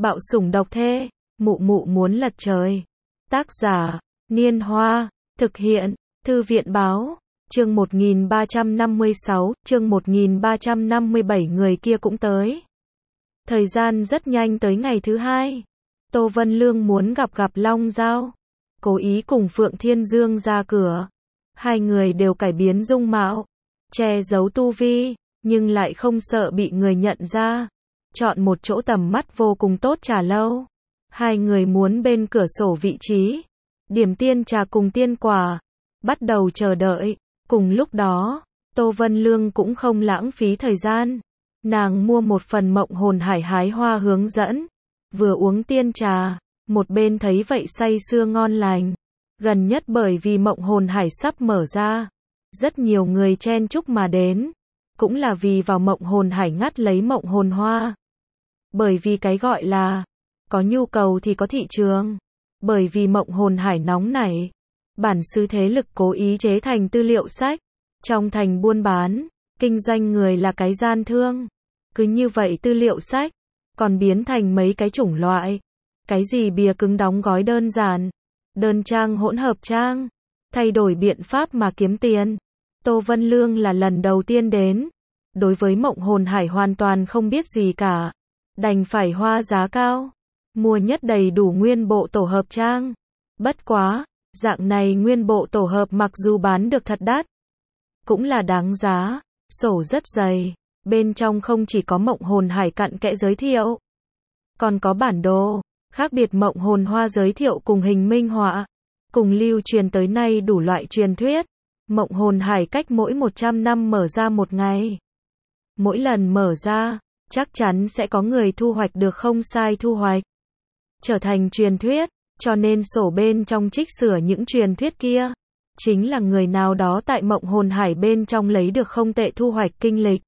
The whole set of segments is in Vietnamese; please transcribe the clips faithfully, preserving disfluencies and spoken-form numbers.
Bạo sủng độc thê, mụ mụ muốn lật trời. Tác giả, Niên Hoa, thực hiện, Thư viện Báo, chương một nghìn ba trăm năm mươi sáu, chương một nghìn ba trăm năm mươi bảy người kia cũng tới. Thời gian rất nhanh tới ngày thứ hai. Tô Vân Lương muốn gặp gặp Long Giao. Cố ý cùng Phượng Thiên Dương ra cửa. Hai người đều cải biến dung mạo, che giấu tu vi, nhưng lại không sợ bị người nhận ra. Chọn một chỗ tầm mắt vô cùng tốt trà lâu. Hai người muốn bên cửa sổ vị trí. Điểm tiên trà cùng tiên quả. Bắt đầu chờ đợi. Cùng lúc đó, Tô Vân Lương cũng không lãng phí thời gian. Nàng mua một phần Mộng Hồn Hải hái hoa hướng dẫn. Vừa uống tiên trà, một bên thấy vậy say sưa ngon lành. Gần nhất bởi vì Mộng Hồn Hải sắp mở ra, rất nhiều người chen chúc mà đến. Cũng là vì vào Mộng Hồn Hải ngắt lấy Mộng Hồn Hoa. Bởi vì cái gọi là, có nhu cầu thì có thị trường. Bởi vì Mộng Hồn Hải nóng nảy, bản xứ thế lực cố ý chế thành tư liệu sách. Trong thành buôn bán, kinh doanh người là cái gian thương. Cứ như vậy tư liệu sách, còn biến thành mấy cái chủng loại. Cái gì bìa cứng đóng gói đơn giản, đơn trang hỗn hợp trang, thay đổi biện pháp mà kiếm tiền. Tô Vân Lương là lần đầu tiên đến, đối với Mộng Hồn Hải hoàn toàn không biết gì cả, đành phải hoa giá cao, mua nhất đầy đủ nguyên bộ tổ hợp trang. Bất quá, dạng này nguyên bộ tổ hợp mặc dù bán được thật đắt, cũng là đáng giá, sổ rất dày, bên trong không chỉ có Mộng Hồn Hải cặn kẽ giới thiệu, còn có bản đồ, khác biệt Mộng Hồn Hoa giới thiệu cùng hình minh họa, cùng lưu truyền tới nay đủ loại truyền thuyết. Mộng Hồn Hải cách mỗi một trăm năm mở ra một ngày. Mỗi lần mở ra, chắc chắn sẽ có người thu hoạch được không sai thu hoạch. Trở thành truyền thuyết, cho nên sổ bên trong trích sửa những truyền thuyết kia. Chính là người nào đó tại Mộng Hồn Hải bên trong lấy được không tệ thu hoạch kinh lịch.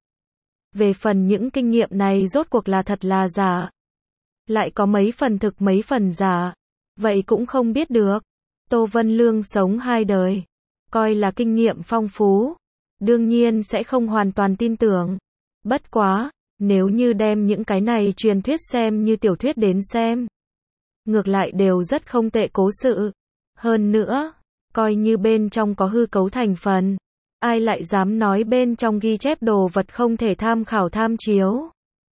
Về phần những kinh nghiệm này rốt cuộc là thật là giả. Lại có mấy phần thực mấy phần giả. Vậy cũng không biết được. Tô Vân Lương sống hai đời, coi là kinh nghiệm phong phú. Đương nhiên sẽ không hoàn toàn tin tưởng. Bất quá, nếu như đem những cái này truyền thuyết xem như tiểu thuyết đến xem, ngược lại đều rất không tệ cố sự. Hơn nữa, coi như bên trong có hư cấu thành phần, ai lại dám nói bên trong ghi chép đồ vật không thể tham khảo tham chiếu.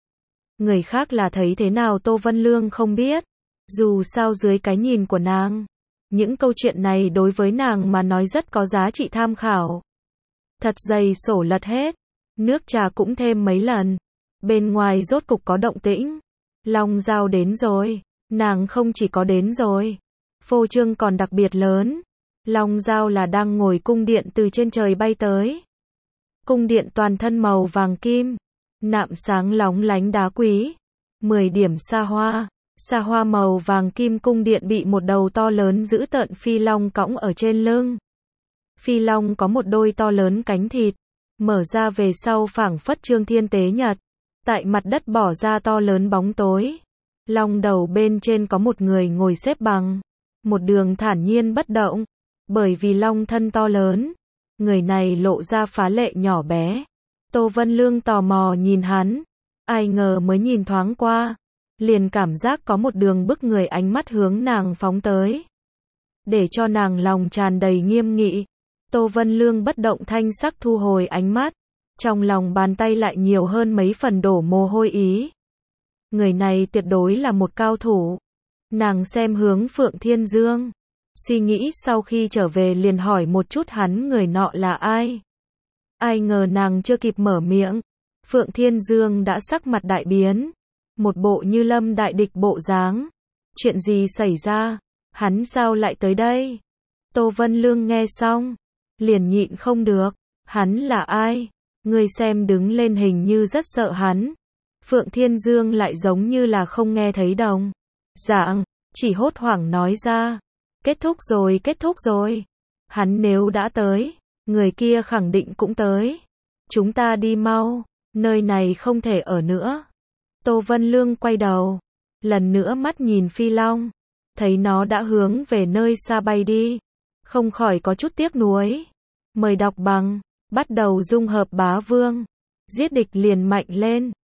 Người khác là thấy thế nào Tô Vân Lương không biết. Dù sao dưới cái nhìn của nàng, những câu chuyện này đối với nàng mà nói rất có giá trị tham khảo. Thật dày sổ lật hết, nước trà cũng thêm mấy lần. Bên ngoài rốt cục có động tĩnh. Long Giao đến rồi. Nàng không chỉ có đến rồi, phô trương còn đặc biệt lớn. Long Giao là đang ngồi cung điện từ trên trời bay tới. Cung điện toàn thân màu vàng kim, nạm sáng lóng lánh đá quý, mười điểm xa hoa. Xa hoa màu vàng kim cung điện bị một đầu to lớn dữ tợn phi long cõng ở trên lưng. Phi long có một đôi to lớn cánh thịt, mở ra về sau phảng phất trương thiên tế nhật. Tại mặt đất bỏ ra to lớn bóng tối. Long đầu bên trên có một người ngồi xếp bằng, một đường thản nhiên bất động. Bởi vì long thân to lớn, người này lộ ra phá lệ nhỏ bé. Tô Vân Lương tò mò nhìn hắn, ai ngờ mới nhìn thoáng qua, liền cảm giác có một đường bức người ánh mắt hướng nàng phóng tới, để cho nàng lòng tràn đầy nghiêm nghị. Tô Vân Lương bất động thanh sắc thu hồi ánh mắt, trong lòng bàn tay lại nhiều hơn mấy phần đổ mồ hôi ý. Người này tuyệt đối là một cao thủ. Nàng xem hướng Phượng Thiên Dương, suy nghĩ sau khi trở về liền hỏi một chút hắn người nọ là ai. Ai ngờ nàng chưa kịp mở miệng, Phượng Thiên Dương đã sắc mặt đại biến, một bộ như lâm đại địch bộ dáng. Chuyện gì xảy ra? Hắn sao lại tới đây? Tô Vân Lương nghe xong, liền nhịn không được. Hắn là ai? Ngươi xem đứng lên hình như rất sợ hắn. Phượng Thiên Dương lại giống như là không nghe thấy đồng dạng, chỉ hốt hoảng nói ra. Kết thúc rồi, kết thúc rồi. Hắn nếu đã tới, người kia khẳng định cũng tới. Chúng ta đi mau, nơi này không thể ở nữa. Tô Vân Lương quay đầu, lần nữa mắt nhìn phi long, thấy nó đã hướng về nơi xa bay đi, không khỏi có chút tiếc nuối. Mời đọc bằng, bắt đầu dung hợp bá vương, giết địch liền mạnh lên.